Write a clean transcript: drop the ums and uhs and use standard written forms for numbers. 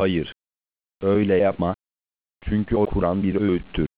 Hayır, öyle yapma. Çünkü o Kur'an bir öğüttür.